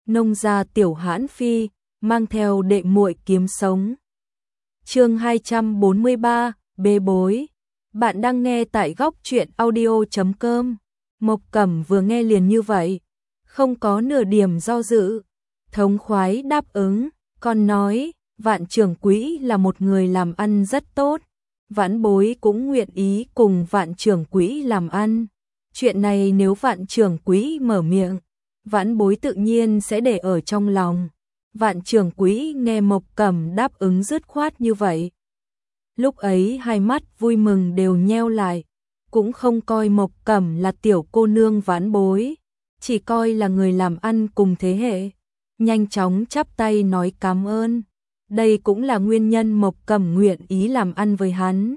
nông gia tiểu hãn phi, mang theo đệ muội kiếm sống. Chương 243, bê bối. Bạn đang nghe tại góc truyện audio.com. Mộc Cẩm vừa nghe liền như vậy, không có nửa điểm do dự, thống khoái đáp ứng, còn nói, Vạn trưởng quỹ là một người làm ăn rất tốt, vãn bối cũng nguyện ý cùng Vạn trưởng quỹ làm ăn. Chuyện này nếu Vạn trưởng quỹ mở miệng, vãn bối tự nhiên sẽ để ở trong lòng. Vạn trưởng quỹ nghe Mộc Cẩm đáp ứng dứt khoát như vậy, lúc ấy hai mắt vui mừng đều nheo lại, cũng không coi Mộc Cẩm là tiểu cô nương vãn bối, chỉ coi là người làm ăn cùng thế hệ, nhanh chóng chắp tay nói cảm ơn. Đây cũng là nguyên nhân Mộc Cẩm nguyện ý làm ăn với hắn.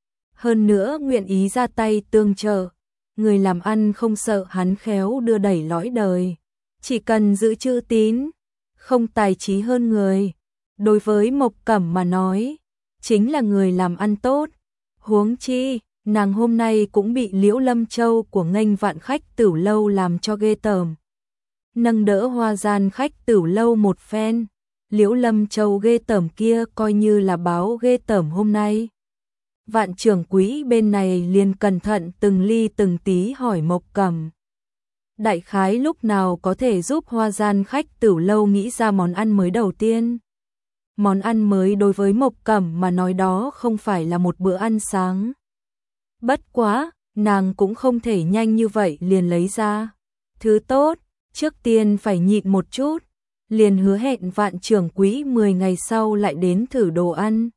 Hơn nữa nguyện ý ra tay tương trợ, người làm ăn không sợ hắn khéo đưa đẩy lõi đời, chỉ cần giữ chữ tín, không tài trí hơn người. Đối với Mộc Cẩm mà nói, chính là người làm ăn tốt. Huống chi, nàng hôm nay cũng bị Liễu Lâm Châu của Nghênh Vạn khách Tửu lâu làm cho ghê tởm. Nâng đỡ Hoa Gian khách Tửu lâu một phen, Liễu Lâm Châu ghê tởm kia coi như là báo ghê tởm hôm nay. Vạn trưởng quỹ bên này liền cẩn thận từng ly từng tí hỏi Mộc Cẩm, đại khái lúc nào có thể giúp Hoa Gian khách Tửu lâu nghĩ ra món ăn mới đầu tiên. Món ăn mới đối với Mộc Cẩm mà nói đó không phải là một bữa ăn sáng. Bất quá, nàng cũng không thể nhanh như vậy liền lấy ra. Thứ tốt, trước tiên phải nhịn một chút, liền hứa hẹn Vạn trưởng quỹ 10 ngày sau lại đến thử đồ ăn.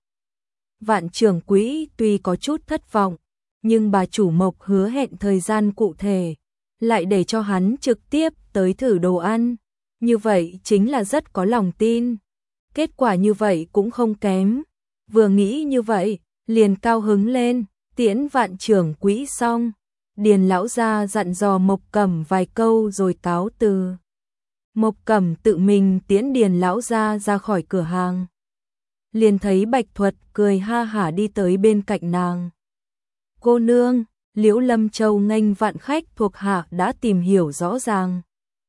Vạn trưởng quỹ tuy có chút thất vọng, nhưng bà chủ Mộc hứa hẹn thời gian cụ thể, lại để cho hắn trực tiếp tới thử đồ ăn. Như vậy chính là rất có lòng tin. Kết quả như vậy cũng không kém. Vừa nghĩ như vậy, liền cao hứng lên, tiễn Vạn trưởng quỹ xong. Điền lão gia dặn dò Mộc Cẩm vài câu rồi cáo từ. Mộc Cẩm tự mình tiễn Điền lão gia ra khỏi cửa hàng. Liền thấy Bạch Thuật cười ha hả đi tới bên cạnh nàng. Cô nương, Liễu Lâm Châu Nghênh Vạn khách thuộc hạ đã tìm hiểu rõ ràng.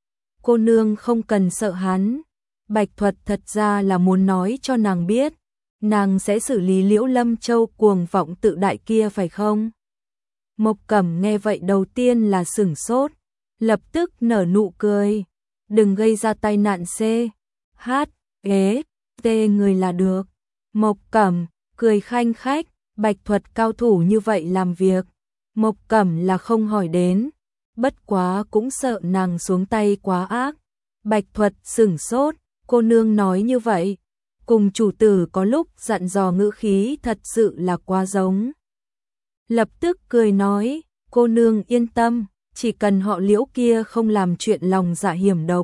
Cô nương không cần sợ hắn. Bạch Thuật thật ra là muốn nói cho nàng biết, nàng sẽ xử lý Liễu Lâm Châu cuồng vọng tự đại kia phải không? Mộc Cẩm nghe vậy đầu tiên là sửng sốt, lập tức nở nụ cười. Đừng gây ra tai nạn C, H, E, T người là được. Mộc Cẩm cười khanh khách, Bạch Thuật cao thủ như vậy làm việc, Mộc Cẩm là không hỏi đến, bất quá cũng sợ nàng xuống tay quá ác. Bạch Thuật sửng sốt, cô nương nói như vậy, cùng chủ tử có lúc dặn dò ngữ khí thật sự là quá giống. Lập tức cười nói, cô nương yên tâm, chỉ cần họ Liễu kia không làm chuyện lòng dạ hiểm độc,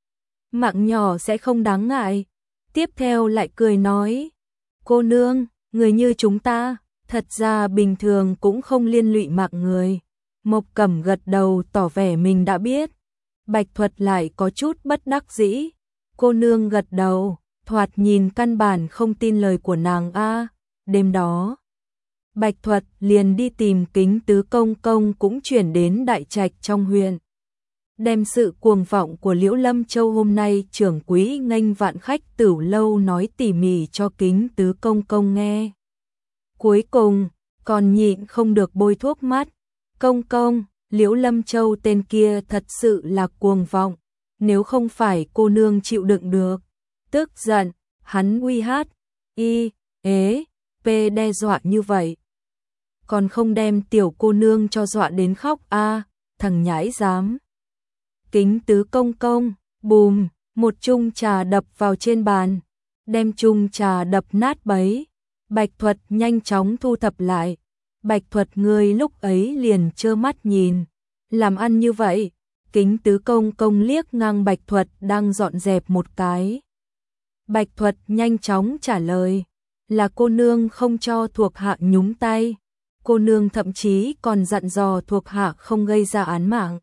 mạng nhỏ sẽ không đáng ngại. Tiếp theo lại cười nói, cô nương, người như chúng ta, thật ra bình thường cũng không liên lụy mạng người. Mộc Cẩm gật đầu tỏ vẻ mình đã biết. Bạch Thuật lại có chút bất đắc dĩ. Cô nương gật đầu, thoạt nhìn căn bản không tin lời của nàng a. Đêm đó, Bạch Thuật liền đi tìm Kính Tứ công công cũng chuyển đến đại trạch trong huyện. Đem sự cuồng vọng của Liễu Lâm Châu hôm nay trưởng quỹ Nghênh Vạn khách Tửu lâu nói tỉ mỉ cho Kính Tứ công công nghe. Cuối cùng, còn nhịn không được bôi thuốc mắt. Công công, Liễu Lâm Châu tên kia thật sự là cuồng vọng, nếu không phải cô nương chịu đựng được. Tức giận, hắn uy hát, y, ế, p đe dọa như vậy. Còn không đem tiểu cô nương cho dọa đến khóc a, thằng nhãi dám. Kính Tứ công công, bùm, một chung trà đập vào trên bàn, đem chung trà đập nát bấy. Bạch Thuật nhanh chóng thu thập lại. Bạch Thuật người lúc ấy liền trơ mắt nhìn, làm ăn như vậy. Kính Tứ công công liếc ngang Bạch Thuật đang dọn dẹp một cái. Bạch Thuật nhanh chóng trả lời, là cô nương không cho thuộc hạ nhúng tay. Cô nương thậm chí còn dặn dò thuộc hạ không gây ra án mạng.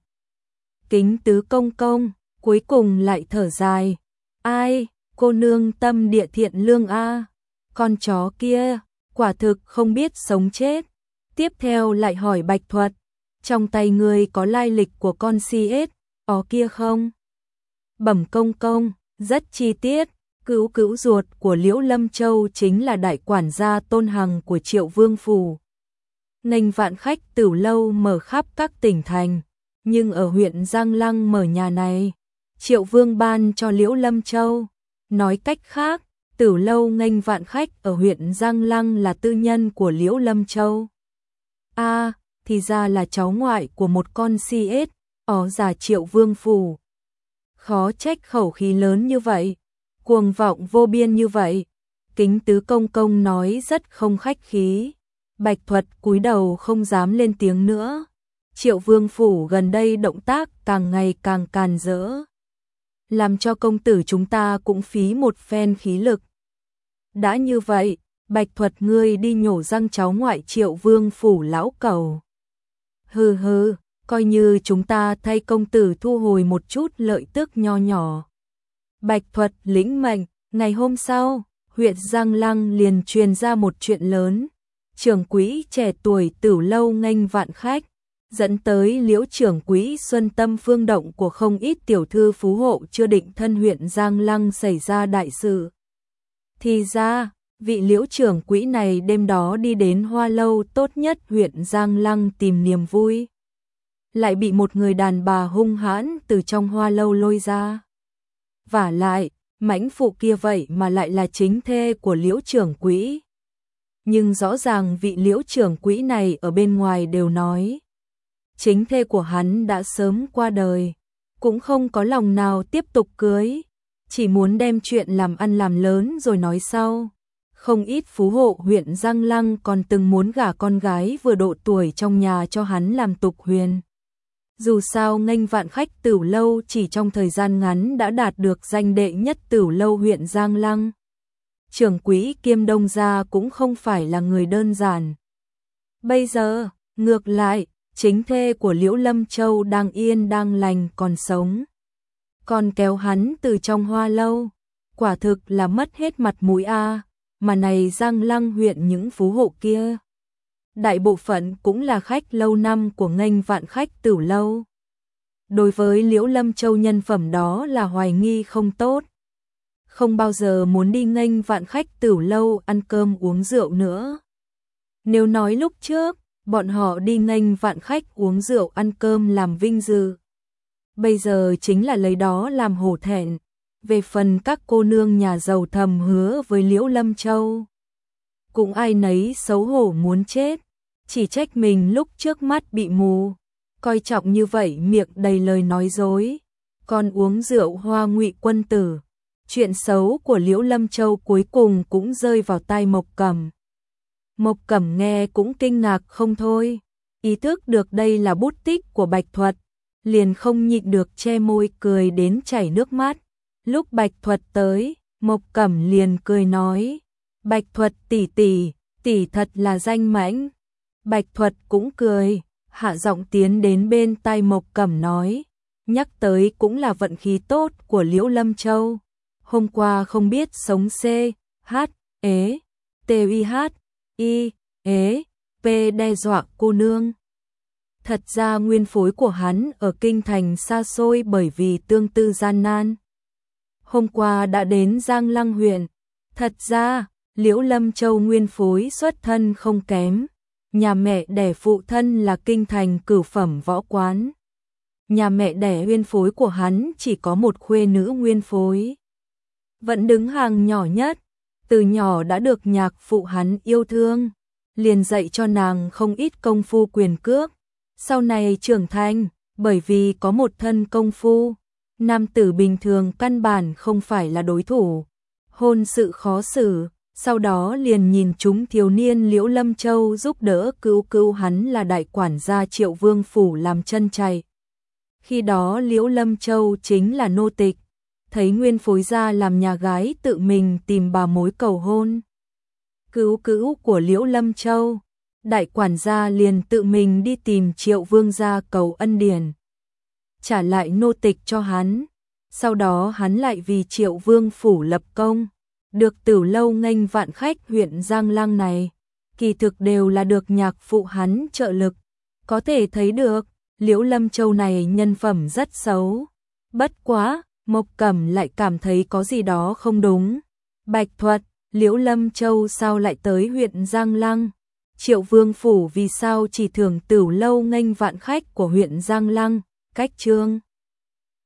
Kính Tứ công công cuối cùng lại thở dài, ai, cô nương tâm địa thiện lương a. Con chó kia, quả thực không biết sống chết. Tiếp theo lại hỏi Bạch Thuật, trong tay ngươi có lai lịch của con CS, ó kia không? Bẩm công công, rất chi tiết, cứu cứu ruột của Liễu Lâm Châu chính là đại quản gia Tôn Hằng của Triệu Vương phủ. Nghênh vạn khách Tửu lâu mở khắp các tỉnh thành, nhưng ở huyện Giang Lăng mở nhà này, Triệu Vương ban cho Liễu Lâm Châu. Nói cách khác, Tửu lâu nghênh vạn khách ở huyện Giang Lăng là tư nhân của Liễu Lâm Châu. Thì ra là cháu ngoại của một con CS, ó già Triệu Vương phủ. Khó trách khẩu khí lớn như vậy, cuồng vọng vô biên như vậy. Kính tứ công công nói rất không khách khí. Bạch Thuật cúi đầu không dám lên tiếng nữa. Triệu Vương phủ gần đây động tác càng ngày càng càn rỡ, làm cho công tử chúng ta cũng phí một phen khí lực. Đã như vậy, Bạch Thuật ngươi đi nhổ răng cháu ngoại Triệu Vương phủ lão cẩu. Hừ, coi như chúng ta thay công tử thu hồi một chút lợi tức nho nhỏ. Bạch Thuật lĩnh mệnh. Ngày hôm sau, huyện Giang Lăng liền truyền ra một chuyện lớn. Trưởng quỹ trẻ tuổi Tửu lâu nghênh vạn khách, dẫn tới Liễu trưởng quỹ xuân tâm phương động của không ít tiểu thư phú hộ chưa định thân huyện Giang Lăng xảy ra đại sự. Thì ra, vị Liễu trưởng quỹ này đêm đó đi đến hoa lâu tốt nhất huyện Giang Lăng tìm niềm vui, lại bị một người đàn bà hung hãn từ trong hoa lâu lôi ra. Vả lại, mãnh phụ kia vậy mà lại là chính thê của Liễu trưởng quỹ. Nhưng rõ ràng vị Liễu trưởng quỹ này ở bên ngoài đều nói chính thê của hắn đã sớm qua đời, cũng không có lòng nào tiếp tục cưới, chỉ muốn đem chuyện làm ăn làm lớn rồi nói sau. Không ít phú hộ huyện Giang Lăng còn từng muốn gả con gái vừa độ tuổi trong nhà cho hắn làm tục huyền. Dù sao nghênh vạn khách Tửu lâu chỉ trong thời gian ngắn đã đạt được danh đệ nhất Tửu lâu huyện Giang Lăng. Trưởng quỹ kiêm đông gia cũng không phải là người đơn giản. Bây giờ, ngược lại, chính thê của Liễu Lâm Châu đang yên đang lành còn sống, còn kéo hắn từ trong hoa lâu, quả thực là mất hết mặt mũi a. Mà này Giang Lăng huyện những phú hộ kia, đại bộ phận cũng là khách lâu năm của nghênh vạn khách Tửu lâu. Đối với Liễu Lâm Châu nhân phẩm đó là hoài nghi không tốt, không bao giờ muốn đi nghênh vạn khách Tửu lâu ăn cơm uống rượu nữa. Nếu nói lúc trước, bọn họ đi nghênh vạn khách uống rượu ăn cơm làm vinh dự, bây giờ chính là lấy đó làm hổ thẹn. Về phần các cô nương nhà giàu thầm hứa với Liễu Lâm Châu, cũng ai nấy xấu hổ muốn chết, chỉ trách mình lúc trước mắt bị mù, coi trọng như vậy miệng đầy lời nói dối, còn uống rượu hoa ngụy quân tử. Chuyện xấu của Liễu Lâm Châu cuối cùng cũng rơi vào tai Mộc Cẩm. Mộc Cẩm nghe cũng kinh ngạc không thôi, ý thức được đây là bút tích của Bạch Thuật, liền không nhịn được che môi cười đến chảy nước mắt. Lúc Bạch Thuật tới, Mộc Cẩm liền cười nói, Bạch Thuật tỷ tỷ thật là danh mãnh. Bạch Thuật cũng cười, hạ giọng tiến đến bên tai Mộc Cẩm nói, nhắc tới cũng là vận khí tốt của Liễu Lâm Châu. Hôm qua không biết sống C, H, ế, T, I, ế, P đe dọa cô nương. Thật ra nguyên phối của hắn ở kinh thành xa xôi bởi vì tương tư gian nan. Hôm qua đã đến Giang Lăng huyện. Thật ra, Liễu Lâm Châu nguyên phối xuất thân không kém. Nhà mẹ đẻ phụ thân là kinh thành cửu phẩm võ quán. Nhà mẹ đẻ nguyên phối của hắn chỉ có một khuê nữ nguyên phối, vẫn đứng hàng nhỏ nhất. Từ nhỏ đã được nhạc phụ hắn yêu thương, liền dạy cho nàng không ít công phu quyền cước. Sau này trưởng thành, bởi vì có một thân công phu, nam tử bình thường căn bản không phải là đối thủ, hôn sự khó xử. Sau đó liền nhìn chúng thiếu niên Liễu Lâm Châu giúp đỡ cứu hắn là đại quản gia Triệu Vương phủ làm chân chạy. Khi đó Liễu Lâm Châu chính là nô tịch, thấy nguyên phối gia làm nhà gái tự mình tìm bà mối cầu hôn. Cứu của Liễu Lâm Châu, đại quản gia liền tự mình đi tìm Triệu Vương gia cầu ân điển, trả lại nô tịch cho hắn. Sau đó hắn lại vì Triệu Vương phủ lập công, được Tửu lâu nghênh vạn khách huyện Giang Lăng này, kỳ thực đều là được nhạc phụ hắn trợ lực. Có thể thấy được, Liễu Lâm Châu này nhân phẩm rất xấu. Bất quá, Mộc Cẩm lại cảm thấy có gì đó không đúng. Bạch Thuật, Liễu Lâm Châu sao lại tới huyện Giang Lăng? Triệu Vương Phủ vì sao chỉ thưởng Tửu Lâu nghênh vạn khách của huyện Giang Lăng? Cách chương